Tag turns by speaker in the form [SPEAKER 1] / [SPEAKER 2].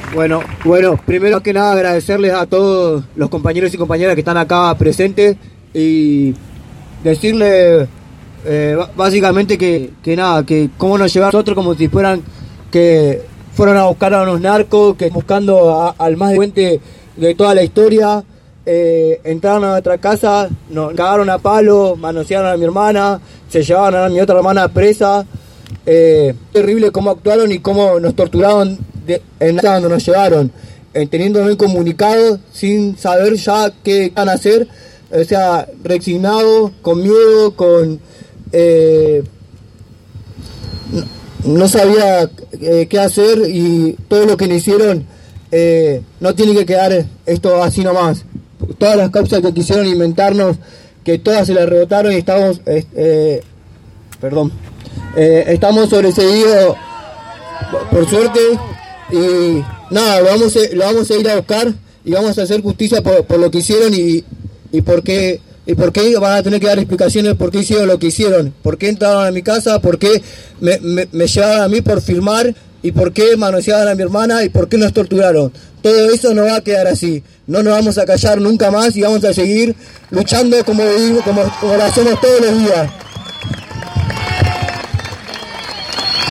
[SPEAKER 1] Bueno, primero que nada agradecerles a todos los compañeros y compañeras que están acá presentes y decirles básicamente que cómo nos llevaron nosotros como si fueran que fueron a buscar a unos narcos, que buscando al más delincuente de toda la historia. Entraron a nuestra casa, nos cagaron a palo, manosearon a mi hermana, se llevaban a mi otra hermana presa. Terrible cómo actuaron y cómo nos torturaron en la casa donde nos llevaron, teniéndonos incomunicados, sin saber ya qué van a hacer, o sea, resignados, con miedo, no sabía qué hacer, y todo lo que le hicieron no tiene que quedar esto así nomás. Todas las causas que quisieron inventarnos, que todas se las rebotaron y estamos sobreseguidos por suerte, y nada, lo vamos a ir a buscar y vamos a hacer justicia por lo que hicieron y por qué van a tener que dar explicaciones por qué hicieron lo que hicieron, por qué entraron a mi casa, por qué me llevaron a mí por filmar, y por qué manoseaban a mi hermana y por qué nos torturaron. Todo eso no va a quedar así, no nos vamos a callar nunca más y vamos a seguir luchando como lo hacemos todos los días.